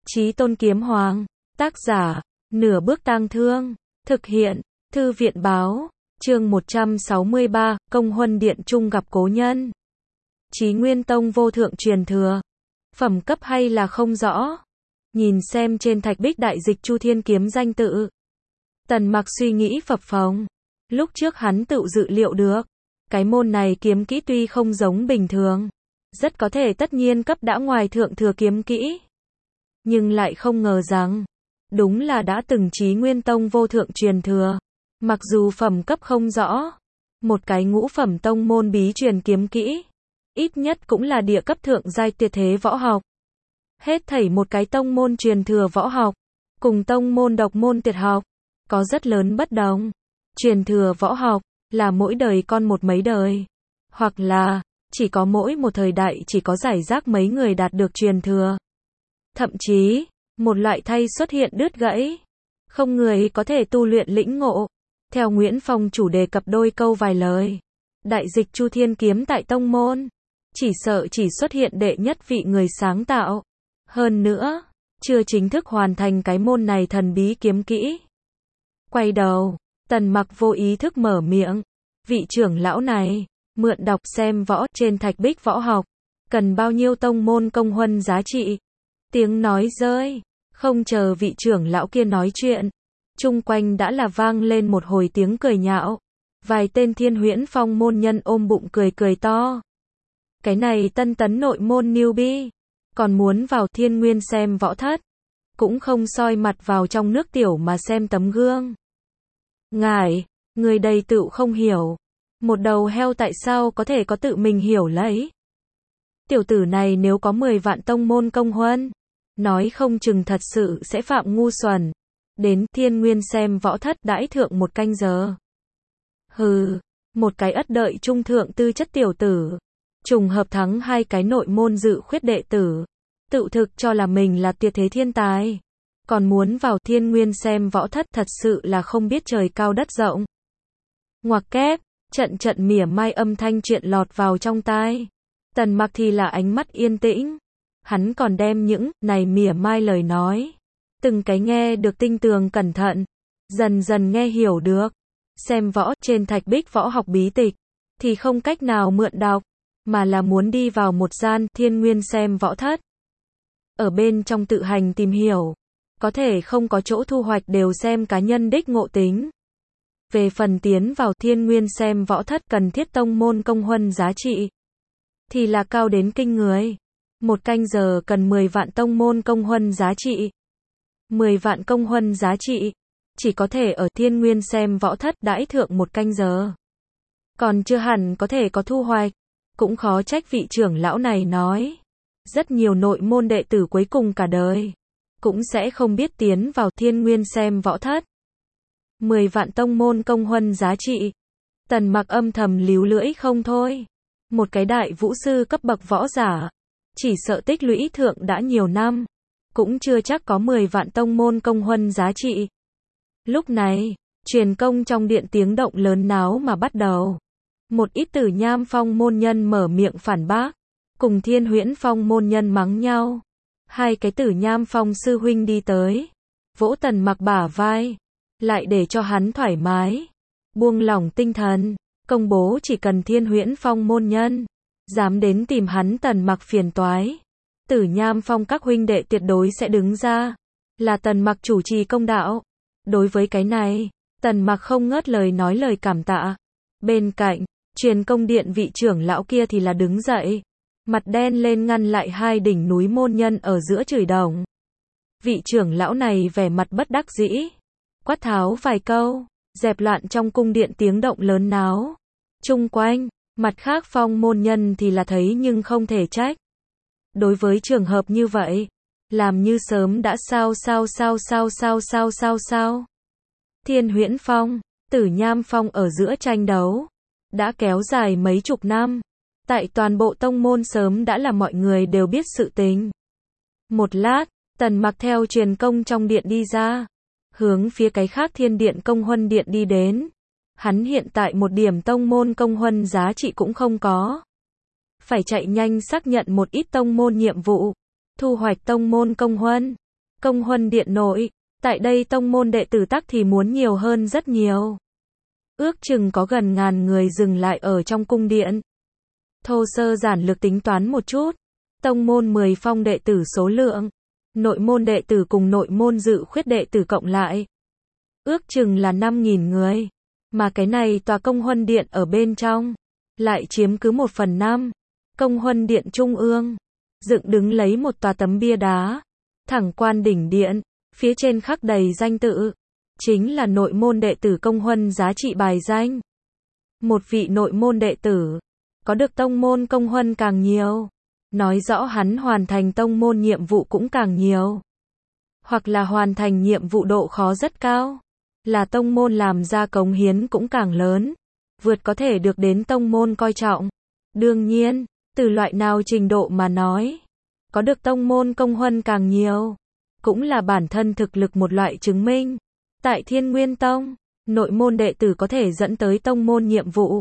Chí Tôn Kiếm Hoàng. Tác giả, Nửa Bước Tang Thương. Thực hiện, Thư viện Báo. Chương 163, Công Huân Điện Trung gặp cố nhân. Chí Nguyên Tông vô thượng truyền thừa. Phẩm cấp hay là không rõ. Nhìn xem trên thạch bích đại dịch Chu Thiên Kiếm danh tự. Tần Mặc suy nghĩ phập phồng. Lúc trước hắn tự dự liệu được. Cái môn này kiếm kỹ tuy không giống bình thường. Rất có thể tất nhiên cấp đã ngoài thượng thừa kiếm kỹ. Nhưng lại không ngờ rằng. Đúng là đã từng Chí Nguyên Tông vô thượng truyền thừa. Mặc dù phẩm cấp không rõ. Một cái ngũ phẩm tông môn bí truyền kiếm kỹ. Ít nhất cũng là địa cấp thượng giai tuyệt thế võ học. Hết thảy một cái tông môn truyền thừa võ học. Cùng tông môn độc môn tuyệt học. Có rất lớn bất đồng. Truyền thừa võ học. Là mỗi đời con một mấy đời. Hoặc là. Chỉ có mỗi một thời đại chỉ có giải rác mấy người đạt được truyền thừa. Thậm chí. Một loại thay xuất hiện đứt gãy. Không người có thể tu luyện lĩnh ngộ. Theo Nguyễn Phong chủ đề cập đôi câu vài lời. Đại dịch Chu Thiên Kiếm tại tông môn. Chỉ sợ chỉ xuất hiện đệ nhất vị người sáng tạo. Hơn nữa. Chưa chính thức hoàn thành cái môn này thần bí kiếm kỹ. Quay đầu. Tần Mặc vô ý thức mở miệng. Vị trưởng lão này. Mượn đọc xem võ trên thạch bích võ học. Cần bao nhiêu tông môn công huân giá trị. Tiếng nói rơi. Không chờ vị trưởng lão kia nói chuyện. Chung quanh đã là vang lên một hồi tiếng cười nhạo. Vài tên Thiên Huyễn Phong môn nhân ôm bụng cười cười to. Cái này tân tấn nội môn newbie. Còn muốn vào Thiên Nguyên xem võ thất. Cũng không soi mặt vào trong nước tiểu mà xem tấm gương. Ngài, người đầy tựu không hiểu. Một đầu heo tại sao có thể có tự mình hiểu lấy. Tiểu tử này nếu có 10 vạn tông môn công huân. Nói không chừng thật sự sẽ phạm ngu xuẩn. Đến Thiên Nguyên xem võ thất đãi thượng một canh giờ. Hừ, một cái ất đợi trung thượng tư chất tiểu tử. Trùng hợp thắng hai cái nội môn dự khuyết đệ tử. Tự thực cho là mình là tuyệt thế thiên tài. Còn muốn vào Thiên Nguyên xem võ thất thật sự là không biết trời cao đất rộng. Ngoặc kép, trận mỉa mai âm thanh chuyện lọt vào trong tai. Tần Mặc thì là ánh mắt yên tĩnh. Hắn còn đem những này mỉa mai lời nói. Từng cái nghe được tinh tường cẩn thận. Dần dần nghe hiểu được. Xem võ trên thạch bích võ học bí tịch. Thì không cách nào mượn đọc. Mà là muốn đi vào một gian Thiên Nguyên xem võ thất. Ở bên trong tự hành tìm hiểu. Có thể không có chỗ thu hoạch đều xem cá nhân đích ngộ tính. Về phần tiến vào Thiên Nguyên xem võ thất cần thiết tông môn công huân giá trị. Thì là cao đến kinh người. Một canh giờ cần 10 vạn tông môn công huân giá trị. 10 vạn công huân giá trị. Chỉ có thể ở Thiên Nguyên xem võ thất đãi thượng một canh giờ. Còn chưa hẳn có thể có thu hoạch. Cũng khó trách vị trưởng lão này nói. Rất nhiều nội môn đệ tử cuối cùng cả đời. Cũng sẽ không biết tiến vào Thiên Nguyên xem võ thất. 10 vạn tông môn công huân giá trị. Tần Mặc âm thầm líu lưỡi không thôi. Một cái đại vũ sư cấp bậc võ giả. Chỉ sợ tích lũy thượng đã nhiều năm. Cũng chưa chắc có 10 vạn tông môn công huân giá trị. Lúc này, truyền công trong điện tiếng động lớn náo mà bắt đầu. Một ít Tử Nham Phong môn nhân mở miệng phản bác. Cùng Thiên Huyễn Phong môn nhân mắng nhau. Hai cái Tử Nham Phong sư huynh đi tới. Vỗ Tần Mặc bả vai. Lại để cho hắn thoải mái. Buông lỏng tinh thần. Công bố chỉ cần Thiên Huyễn Phong môn nhân. Dám đến tìm hắn Tần Mặc phiền toái. Tử Nham Phong các huynh đệ tuyệt đối sẽ đứng ra. Là Tần Mặc chủ trì công đạo. Đối với cái này, Tần Mặc không ngớt lời nói lời cảm tạ. Bên cạnh, truyền công điện vị trưởng lão kia thì là đứng dậy. Mặt đen lên ngăn lại hai đỉnh núi môn nhân ở giữa chửi đồng. Vị trưởng lão này vẻ mặt bất đắc dĩ. Quát tháo vài câu. Dẹp loạn trong cung điện tiếng động lớn náo. Chung quanh. Mặt khác phong môn nhân thì là thấy nhưng không thể trách. Đối với trường hợp như vậy, làm như sớm đã sao. Thiên Huyễn Phong, Tử Nham Phong ở giữa tranh đấu, đã kéo dài mấy chục năm. Tại toàn bộ tông môn sớm đã là mọi người đều biết sự tình. Một lát, Tần Mặc theo truyền công trong điện đi ra. Hướng phía cái khác Thiên Điện Công Huân Điện đi đến. Hắn hiện tại một điểm tông môn công huân giá trị cũng không có. Phải chạy nhanh xác nhận một ít tông môn nhiệm vụ. Thu hoạch tông môn công huân. Công huân điện nội, tại đây tông môn đệ tử tắc thì muốn nhiều hơn rất nhiều. Ước chừng có gần 1000 người dừng lại ở trong cung điện. Thô sơ giản lược tính toán một chút, tông môn 10 phong đệ tử số lượng, nội môn đệ tử cùng nội môn dự khuyết đệ tử cộng lại, ước chừng là 5000 người, mà cái này tòa công huân điện ở bên trong, lại chiếm cứ 1/5. Công huân điện trung ương, dựng đứng lấy một tòa tấm bia đá, thẳng quan đỉnh điện, phía trên khắc đầy danh tự, chính là nội môn đệ tử công huân giá trị bài danh. Một vị nội môn đệ tử, có được tông môn công huân càng nhiều, nói rõ hắn hoàn thành tông môn nhiệm vụ cũng càng nhiều. Hoặc là hoàn thành nhiệm vụ độ khó rất cao, là tông môn làm ra cống hiến cũng càng lớn, vượt có thể được đến tông môn coi trọng. Đương nhiên, từ loại nào trình độ mà nói, có được tông môn công huân càng nhiều, cũng là bản thân thực lực một loại chứng minh. Tại Thiên Nguyên Tông, nội môn đệ tử có thể dẫn tới tông môn nhiệm vụ.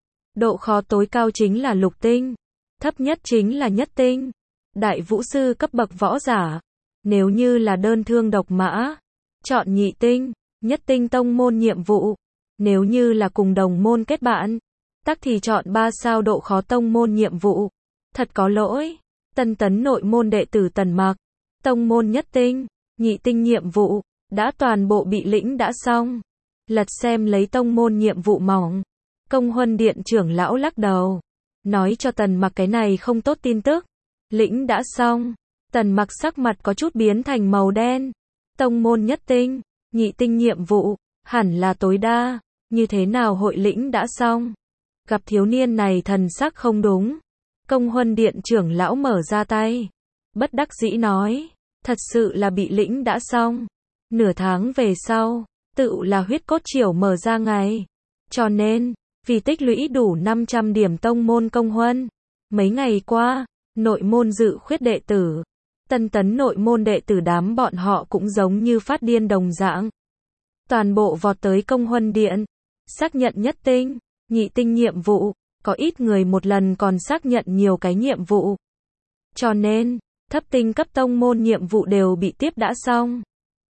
Độ khó tối cao chính là lục tinh, thấp nhất chính là nhất tinh. Đại vũ sư cấp bậc võ giả, nếu như là đơn thương độc mã, chọn nhị tinh, nhất tinh tông môn nhiệm vụ. Nếu như là cùng đồng môn kết bạn, tắc thì chọn 3 sao độ khó tông môn nhiệm vụ. Thật có lỗi, tân tấn nội môn đệ tử Tần Mặc, tông môn nhất tinh, nhị tinh nhiệm vụ, đã toàn bộ bị lĩnh đã xong. Lật xem lấy tông môn nhiệm vụ mỏng. Công huân điện trưởng lão lắc đầu, nói cho Tần Mặc cái này không tốt tin tức. Lĩnh đã xong. Tần Mặc sắc mặt có chút biến thành màu đen. Tông môn nhất tinh, nhị tinh nhiệm vụ, hẳn là tối đa, như thế nào hội lĩnh đã xong? Gặp thiếu niên này thần sắc không đúng. Công huân điện trưởng lão mở ra tay, bất đắc dĩ nói, thật sự là bị lĩnh đã xong. Nửa tháng về sau, tự là huyết cốt triều mở ra ngày. Cho nên, vì tích lũy đủ 500 điểm tông môn công huân, mấy ngày qua, nội môn dự khuyết đệ tử, tân tấn nội môn đệ tử đám bọn họ cũng giống như phát điên đồng dạng. Toàn bộ vọt tới công huân điện, xác nhận nhất tinh, nhị tinh nhiệm vụ, có ít người một lần còn xác nhận nhiều cái nhiệm vụ. Cho nên, thấp tinh cấp tông môn nhiệm vụ đều bị tiếp đã xong.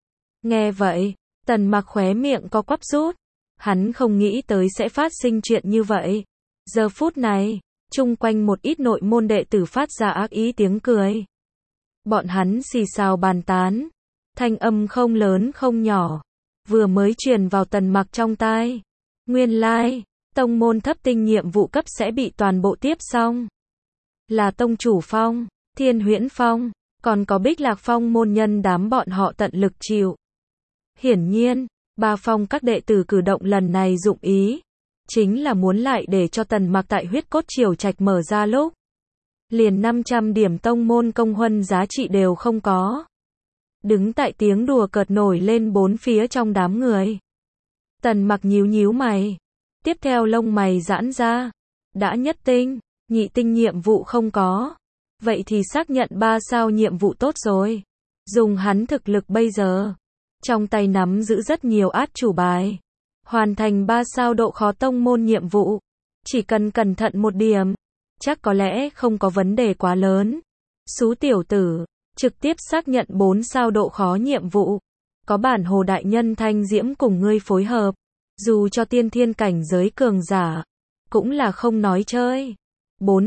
Nghe vậy, Tần Mặc khóe miệng có quắp rút. Hắn không nghĩ tới sẽ phát sinh chuyện như vậy. Giờ phút này, chung quanh một ít nội môn đệ tử phát ra ác ý tiếng cười. Bọn hắn xì xào bàn tán, thanh âm không lớn không nhỏ, vừa mới truyền vào Tần Mặc trong tai. Nguyên lai, tông môn thấp tinh nhiệm vụ cấp sẽ bị toàn bộ tiếp xong. Là tông chủ phong, Thiên Huyễn phong, còn có Bích Lạc phong môn nhân đám bọn họ tận lực chịu. Hiển nhiên, ba phong các đệ tử cử động lần này dụng ý, chính là muốn lại để cho Tần Mặc tại huyết cốt triều trạch mở ra lúc, liền 500 điểm tông môn công huân giá trị đều không có. Đứng tại tiếng đùa cợt nổi lên bốn phía trong đám người. Tần Mặc nhíu nhíu mày, tiếp theo lông mày giãn ra, đã nhất tinh, nhị tinh nhiệm vụ không có, vậy thì xác nhận 3 sao nhiệm vụ tốt rồi. Dùng hắn thực lực bây giờ, trong tay nắm giữ rất nhiều át chủ bài, hoàn thành 3 sao độ khó tông môn nhiệm vụ, chỉ cần cẩn thận một điểm, chắc có lẽ không có vấn đề quá lớn. Xú tiểu tử, trực tiếp xác nhận 4 sao độ khó nhiệm vụ, có bản Hồ đại nhân Thanh Diễm cùng ngươi phối hợp, dù cho tiên thiên cảnh giới cường giả, cũng là không nói chơi. 4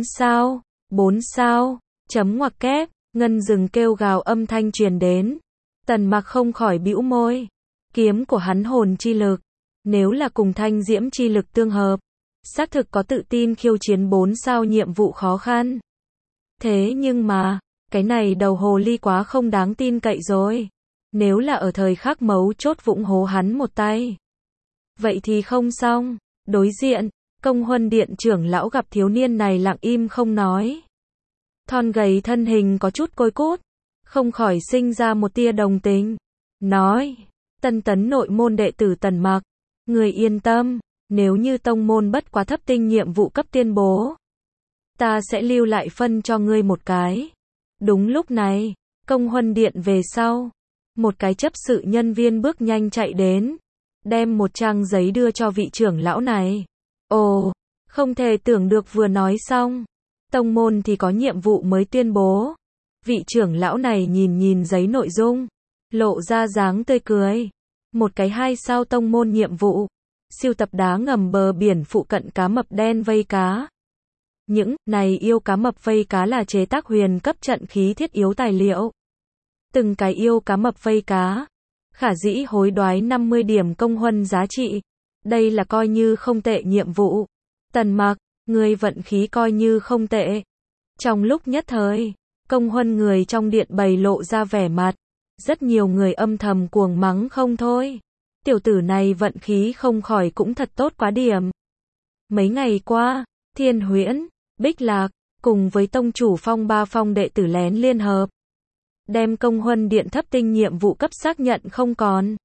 sao, chấm ngoặc kép, ngân rừng kêu gào âm thanh truyền đến. Tần Mặc không khỏi bĩu môi. Kiếm của hắn hồn chi lực, nếu là cùng Thanh Diễm chi lực tương hợp, xác thực có tự tin khiêu chiến 4 sao nhiệm vụ khó khăn. Thế nhưng mà, cái này đầu hồ ly quá không đáng tin cậy rồi. Nếu là ở thời khắc mấu chốt vụng hố hắn một tay, vậy thì không xong. Đối diện, công huân điện trưởng lão gặp thiếu niên này lặng im không nói. Thon gầy thân hình có chút côi cút, không khỏi sinh ra một tia đồng tình. Nói, tân tấn nội môn đệ tử Tần Mặc, người yên tâm, nếu như tông môn bất quá thấp tinh nhiệm vụ cấp tuyên bố, ta sẽ lưu lại phân cho ngươi một cái. Đúng lúc này, công huân điện về sau, một cái chấp sự nhân viên bước nhanh chạy đến, đem một trang giấy đưa cho vị trưởng lão này. Ồ, không thể tưởng được vừa nói xong, tông môn thì có nhiệm vụ mới tuyên bố. Vị trưởng lão này nhìn nhìn giấy nội dung, lộ ra dáng tươi cười. Một cái 2 sao tông môn nhiệm vụ. Sưu tập đá ngầm bờ biển phụ cận cá mập đen vây cá. Những này yêu cá mập vây cá là chế tác huyền cấp trận khí thiết yếu tài liệu. Từng cái yêu cá mập vây cá, khả dĩ hối đoái 50 điểm công huân giá trị. Đây là coi như không tệ nhiệm vụ. Tần Mặc, người vận khí coi như không tệ. Trong lúc nhất thời, công huân người trong điện bày lộ ra vẻ mặt. Rất nhiều người âm thầm cuồng mắng không thôi. Tiểu tử này vận khí không khỏi cũng thật tốt quá điểm. Mấy ngày qua, Thiên Huyễn, Bích Lạc, cùng với tông chủ Phong Ba Phong đệ tử lén liên hợp. Đem công huân điện thấp tinh nhiệm vụ cấp xác nhận không còn.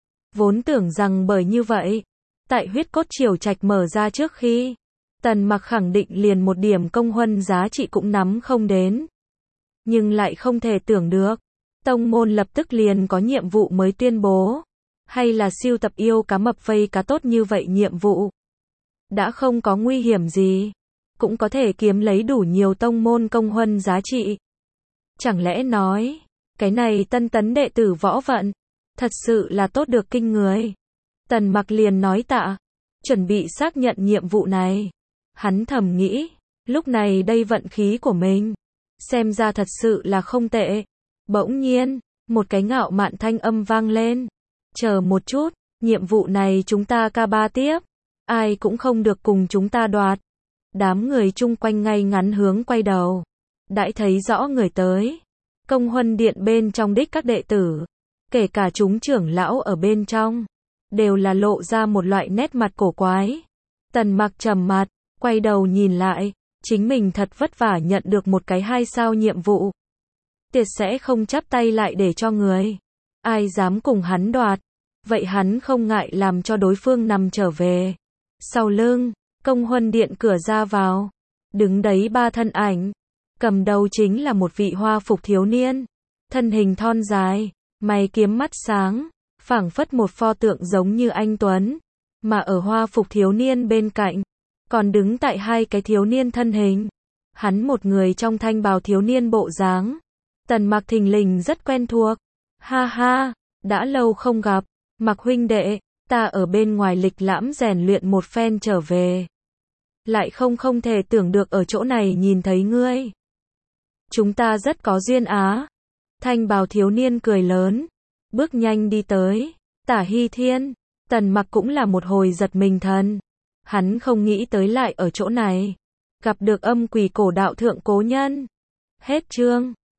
Vốn tưởng rằng bởi như vậy, tại huyết cốt triều trạch mở ra trước khi, Tần Mặc khẳng định liền một điểm công huân giá trị cũng nắm không đến. Nhưng lại không thể tưởng được, tông môn lập tức liền có nhiệm vụ mới tuyên bố. Hay là siêu tập yêu cá mập vây cá tốt như vậy nhiệm vụ. Đã không có nguy hiểm gì, cũng có thể kiếm lấy đủ nhiều tông môn công huân giá trị. Chẳng lẽ nói, cái này tân tấn đệ tử võ vận, thật sự là tốt được kinh người. Tần Mặc liền nói tạ, chuẩn bị xác nhận nhiệm vụ này. Hắn thầm nghĩ, lúc này đây vận khí của mình, xem ra thật sự là không tệ. Bỗng nhiên, một cái ngạo mạn thanh âm vang lên. Chờ một chút, nhiệm vụ này chúng ta ca ba tiếp. Ai cũng không được cùng chúng ta đoạt. Đám người chung quanh ngay ngắn hướng quay đầu. Đãi thấy rõ người tới. Công huân điện bên trong đích các đệ tử, kể cả chúng trưởng lão ở bên trong, đều là lộ ra một loại nét mặt cổ quái. Tần Mặc trầm mặt, quay đầu nhìn lại, chính mình thật vất vả nhận được một cái 2 sao nhiệm vụ. Tuyệt sẽ không chắp tay lại để cho người. Ai dám cùng hắn đoạt, vậy hắn không ngại làm cho đối phương nằm trở về. Sau lưng, công huân điện cửa ra vào, đứng đấy 3 thân ảnh. Cầm đầu chính là một vị hoa phục thiếu niên, thân hình thon dài, mày kiếm mắt sáng, phảng phất một pho tượng giống như anh Tuấn. Mà ở hoa phục thiếu niên bên cạnh, còn đứng tại 2 cái thiếu niên thân hình. Hắn một người trong thanh bào thiếu niên bộ dáng. Tần Mặc thình lình rất quen thuộc. Ha ha, đã lâu không gặp, Mặc huynh đệ, ta ở bên ngoài lịch lãm rèn luyện một phen trở về. Lại không thể tưởng được ở chỗ này nhìn thấy ngươi. Chúng ta rất có duyên á. Thanh bào thiếu niên cười lớn, bước nhanh đi tới. Tả Hy Thiên, Tần Mặc cũng là một hồi giật mình thần. Hắn không nghĩ tới lại ở chỗ này gặp được âm quỷ cổ đạo thượng cố nhân. Hết chương.